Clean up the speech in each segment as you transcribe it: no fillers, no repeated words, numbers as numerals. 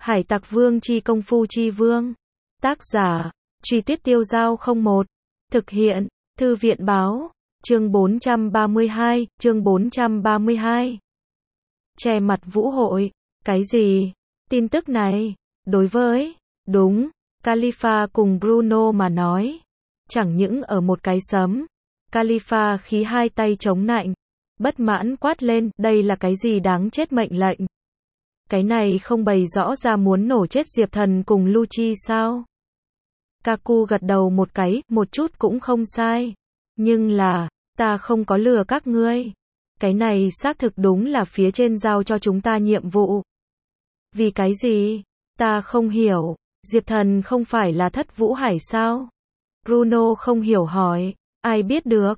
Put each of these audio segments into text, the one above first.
Hải Tặc Vương chi công phu chi vương. Tác giả, Truy Tuyết Tiêu Dao 01. Thực hiện, Thư viện báo. Chương 432, chương 432. Che mặt vũ hội. Cái gì? Tin tức này, đối với, đúng, Khalifa cùng Bruno mà nói. Chẳng những ở một cái sấm. Khalifa khí hai tay chống nạnh. Bất mãn quát lên, đây là cái gì đáng chết mệnh lệnh? Cái này không bày rõ ra muốn nổ chết Diệp Thần cùng Lucci sao? Kaku gật đầu một cái, một chút cũng không sai. Nhưng là, ta không có lừa các ngươi. Cái này xác thực đúng là phía trên giao cho chúng ta nhiệm vụ. Vì cái gì? Ta không hiểu. Diệp Thần không phải là Thất Vũ Hải sao? Bruno không hiểu hỏi. Ai biết được?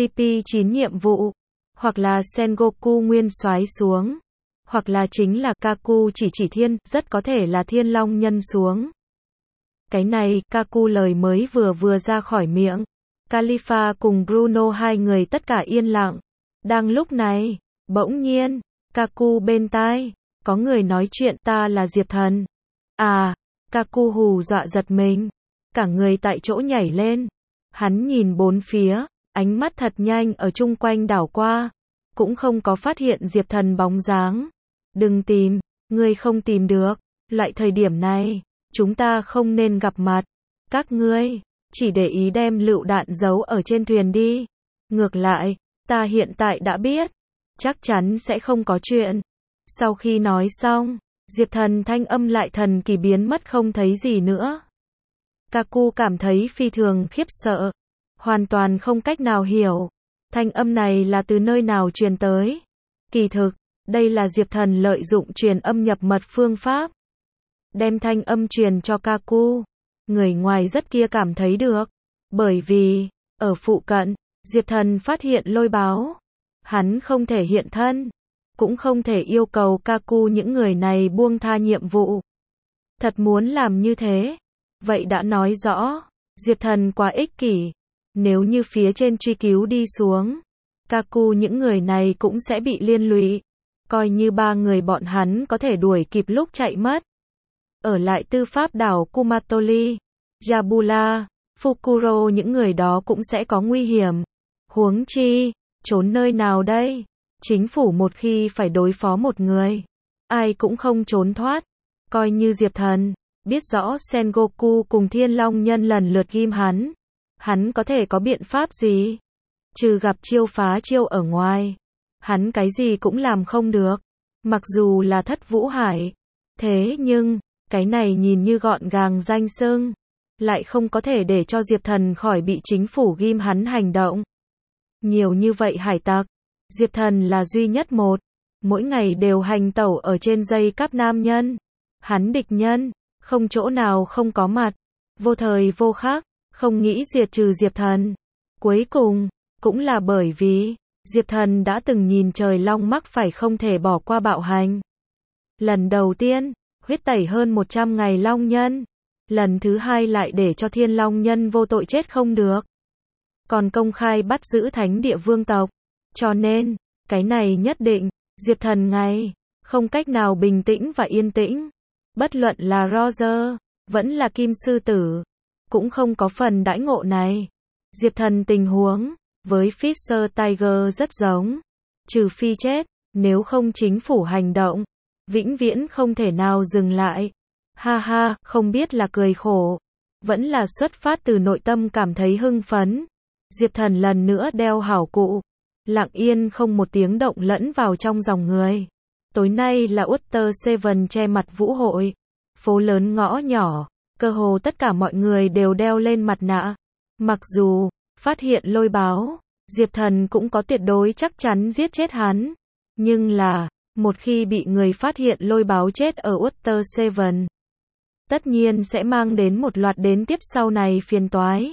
CP9 nhiệm vụ. Hoặc là Sengoku nguyên soái xuống. Hoặc là chính là Kaku chỉ thiên, rất có thể là Thiên Long nhân xuống. Cái này, Kaku lời mới vừa ra khỏi miệng. Khalifa cùng Bruno hai người tất cả yên lặng. Đang lúc này, bỗng nhiên, Kaku bên tai, có người nói chuyện ta là Diệp Thần. À, Kaku hù dọa giật mình. Cả người tại chỗ nhảy lên. Hắn nhìn bốn phía, ánh mắt thật nhanh ở chung quanh đảo qua. Cũng không có phát hiện Diệp Thần bóng dáng. Đừng tìm, ngươi không tìm được. Loại thời điểm này, chúng ta không nên gặp mặt. Các ngươi, chỉ để ý đem lựu đạn giấu ở trên thuyền đi. Ngược lại, ta hiện tại đã biết. Chắc chắn sẽ không có chuyện. Sau khi nói xong, Diệp Thần thanh âm lại thần kỳ biến mất không thấy gì nữa. Kaku cảm thấy phi thường khiếp sợ. Hoàn toàn không cách nào hiểu. Thanh âm này là từ nơi nào truyền tới. Kỳ thực, đây là Diệp Thần lợi dụng truyền âm nhập mật phương pháp. Đem thanh âm truyền cho Kaku. Người ngoài rất kia cảm thấy được. Bởi vì, ở phụ cận, Diệp Thần phát hiện lôi báo. Hắn không thể hiện thân. Cũng không thể yêu cầu Kaku những người này buông tha nhiệm vụ. Thật muốn làm như thế. Vậy đã nói rõ, Diệp Thần quá ích kỷ. Nếu như phía trên truy cứu đi xuống, Kaku những người này cũng sẽ bị liên lụy. Coi như ba người bọn hắn có thể đuổi kịp lúc chạy mất. Ở lại tư pháp đảo Kumatori, Yabula, Fukuro những người đó cũng sẽ có nguy hiểm. Huống chi, trốn nơi nào đây? Chính phủ một khi phải đối phó một người, ai cũng không trốn thoát. Coi như Diệp Thần, biết rõ Sengoku cùng Thiên Long nhân lần lượt ghim hắn có thể có biện pháp gì? Trừ gặp chiêu phá chiêu ở ngoài. Hắn cái gì cũng làm không được. Mặc dù là Thất Vũ Hải. Thế nhưng, cái này nhìn như gọn gàng danh xưng. Lại không có thể để cho Diệp Thần khỏi bị chính phủ ghim hắn hành động. Nhiều như vậy hải tặc. Diệp Thần là duy nhất một. Mỗi ngày đều hành tẩu ở trên dây cáp nam nhân. Hắn địch nhân. Không chỗ nào không có mặt. Vô thời vô khắc. Không nghĩ diệt trừ Diệp Thần. Cuối cùng, cũng là bởi vì Diệp Thần đã từng nhìn trời long mắc phải không thể bỏ qua bạo hành. Lần đầu tiên, huyết tẩy hơn 100 ngày long nhân. Lần thứ hai lại để cho Thiên Long nhân vô tội chết không được. Còn công khai bắt giữ thánh địa vương tộc. Cho nên, cái này nhất định, Diệp Thần ngay, không cách nào bình tĩnh và yên tĩnh. Bất luận là Roger, vẫn là Kim Sư Tử, cũng không có phần đãi ngộ này. Diệp Thần tình huống với Fisher Tiger rất giống. Trừ phi chết, nếu không chính phủ hành động, vĩnh viễn không thể nào dừng lại. Ha ha, không biết là cười khổ, vẫn là xuất phát từ nội tâm cảm thấy hưng phấn. Diệp Thần lần nữa đeo hảo cụ, lặng yên không một tiếng động lẫn vào trong dòng người. Tối nay là Water Seven che mặt vũ hội. Phố lớn ngõ nhỏ, cơ hồ tất cả mọi người đều đeo lên mặt nạ. Mặc dù, phát hiện lôi báo, Diệp Thần cũng có tuyệt đối chắc chắn giết chết hắn. Nhưng là, một khi bị người phát hiện lôi báo chết ở Water Seven, tất nhiên sẽ mang đến một loạt đến tiếp sau này phiền toái.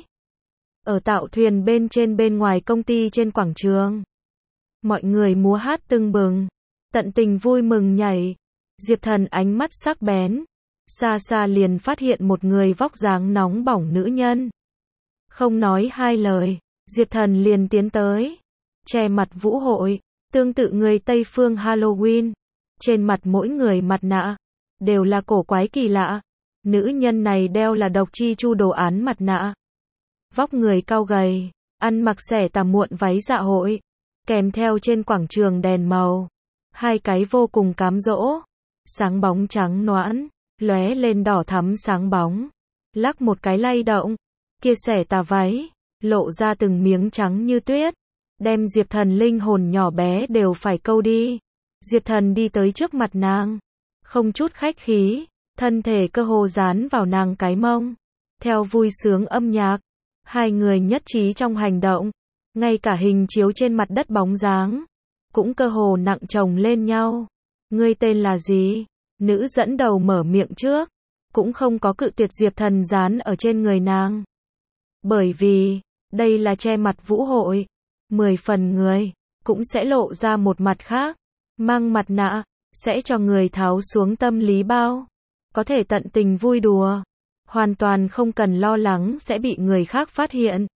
Ở tạo thuyền bên ngoài công ty trên quảng trường, mọi người múa hát tưng bừng, tận tình vui mừng nhảy. Diệp Thần ánh mắt sắc bén, xa xa liền phát hiện một người vóc dáng nóng bỏng nữ nhân. Không nói hai lời, Diệp Thần liền tiến tới, che mặt vũ hội, tương tự người Tây phương Halloween. Trên mặt mỗi người mặt nạ, đều là cổ quái kỳ lạ. Nữ nhân này đeo là độc chi chu đồ án mặt nạ. Vóc người cao gầy, ăn mặc xẻ tà muộn váy dạ hội, kèm theo trên quảng trường đèn màu. Hai cái vô cùng cám dỗ, sáng bóng trắng nõn, lóe lên đỏ thắm sáng bóng. Lắc một cái lay động, kia xẻ tà váy, lộ ra từng miếng trắng như tuyết, đem Diệp Thần linh hồn nhỏ bé đều phải câu đi. Diệp Thần đi tới trước mặt nàng, không chút khách khí, thân thể cơ hồ dán vào nàng cái mông. Theo vui sướng âm nhạc, hai người nhất trí trong hành động, ngay cả hình chiếu trên mặt đất bóng dáng, cũng cơ hồ nặng chồng lên nhau. Ngươi tên là gì? Nữ dẫn đầu mở miệng trước, cũng không có cự tuyệt Diệp Thần dán ở trên người nàng. Bởi vì, đây là che mặt vũ hội, 10 phần người, cũng sẽ lộ ra một mặt khác. Mang mặt nạ, sẽ cho người tháo xuống tâm lý bao. Có thể tận tình vui đùa, hoàn toàn không cần lo lắng sẽ bị người khác phát hiện.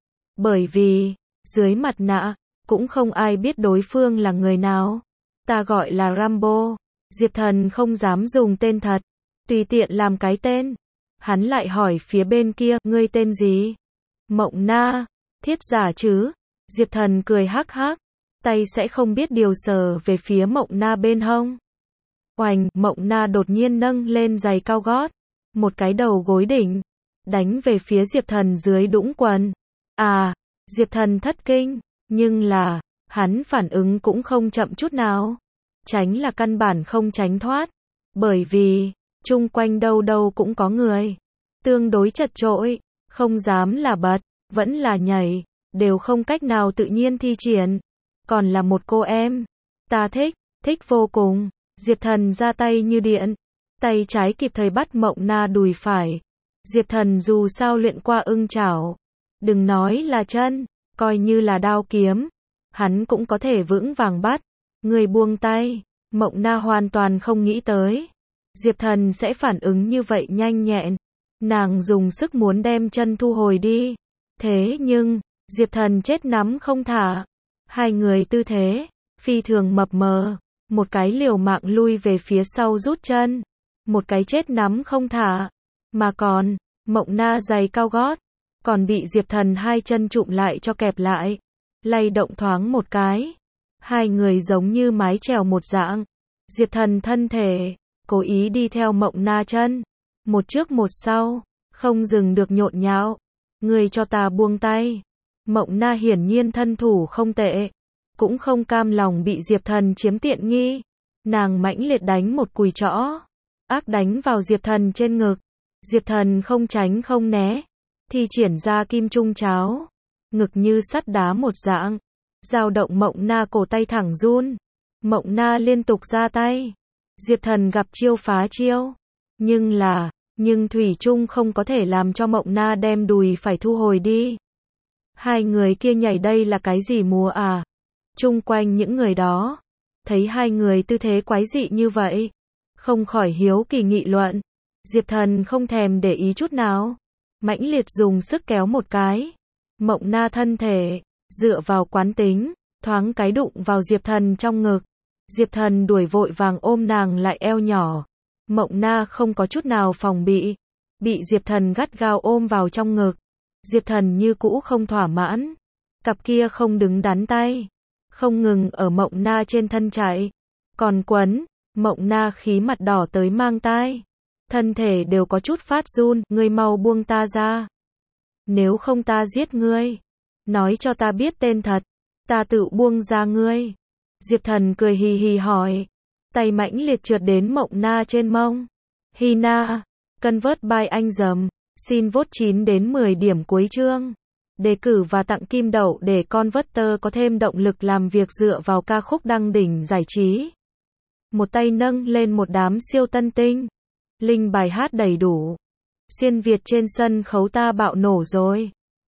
Bởi vì, dưới mặt nạ, cũng không ai biết đối phương là người nào. Ta gọi là Rambo. Diệp Thần không dám dùng tên thật, tùy tiện làm cái tên. Hắn lại hỏi phía bên kia, ngươi tên gì? Mộng Na. Thiết giả chứ? Diệp Thần cười hắc hắc, tay sẽ không biết điều sờ về phía Mộng Na bên hông. Oành, Mộng Na đột nhiên nâng lên giày cao gót, một cái đầu gối đỉnh, đánh về phía Diệp Thần dưới đũng quần. À, Diệp Thần thất kinh, nhưng là, hắn phản ứng cũng không chậm chút nào. Tránh là căn bản không tránh thoát, bởi vì, chung quanh đâu đâu cũng có người. Tương đối chật chội, không dám là bật, vẫn là nhảy, đều không cách nào tự nhiên thi triển. Còn là một cô em, ta thích vô cùng. Diệp Thần ra tay như điện, tay trái kịp thời bắt Mộng Na đùi phải. Diệp Thần dù sao luyện qua ưng chảo, đừng nói là chân, coi như là đao kiếm, hắn cũng có thể vững vàng bắt. Người buông tay, Mộng Na hoàn toàn không nghĩ tới Diệp Thần sẽ phản ứng như vậy nhanh nhẹn. Nàng dùng sức muốn đem chân thu hồi đi, thế nhưng Diệp Thần chết nắm không thả. Hai người tư thế phi thường mập mờ, một cái liều mạng lui về phía sau rút chân, một cái chết nắm không thả. Mà còn, Mộng Na giày cao gót, còn bị Diệp Thần hai chân trụm lại cho kẹp lại, lay động thoáng một cái. Hai người giống như mái chèo một dạng. Diệp Thần thân thể, cố ý đi theo Mộng Na chân, một trước một sau, không dừng được nhộn nhạo. Người cho ta buông tay. Mộng Na hiển nhiên thân thủ không tệ, cũng không cam lòng bị Diệp Thần chiếm tiện nghi. Nàng mãnh liệt đánh một cùi trõ, ác đánh vào Diệp Thần trên ngực. Diệp Thần không tránh không né, thi triển ra kim trung cháo, ngực như sắt đá một dạng, dao động Mộng Na cổ tay thẳng run. Mộng Na liên tục ra tay, Diệp Thần gặp chiêu phá chiêu, nhưng thủy chung không có thể làm cho Mộng Na đem đùi phải thu hồi đi. Hai người kia nhảy đây là cái gì múa à? Chung quanh những người đó, thấy hai người tư thế quái dị như vậy, không khỏi hiếu kỳ nghị luận. Diệp Thần không thèm để ý chút nào, mãnh liệt dùng sức kéo một cái. Mộng Na thân thể, dựa vào quán tính, thoáng cái đụng vào Diệp Thần trong ngực. Diệp Thần đuổi vội vàng ôm nàng lại eo nhỏ. Mộng Na không có chút nào phòng bị Diệp Thần gắt gao ôm vào trong ngực. Diệp Thần như cũ không thỏa mãn, cặp kia không đứng đắn tay, không ngừng ở Mộng Na trên thân chạy, còn quấn. Mộng Na khí mặt đỏ tới mang tai, thân thể đều có chút phát run. Ngươi mau buông ta ra, nếu không ta giết ngươi. Nói cho ta biết tên thật, ta tự buông ra ngươi. Diệp Thần cười hì hì hỏi, tay mãnh liệt trượt đến Mộng Na trên mông. Hina, convert by anh dầm, xin vote 9 đến 10 điểm cuối chương. Đề cử và tặng kim đậu để Converter có thêm động lực làm việc dựa vào ca khúc đăng đỉnh giải trí. Một tay nâng lên một đám siêu tân tinh. Link bài hát đầy đủ. Xuyên Việt trên sân khấu ta bạo nổ rồi.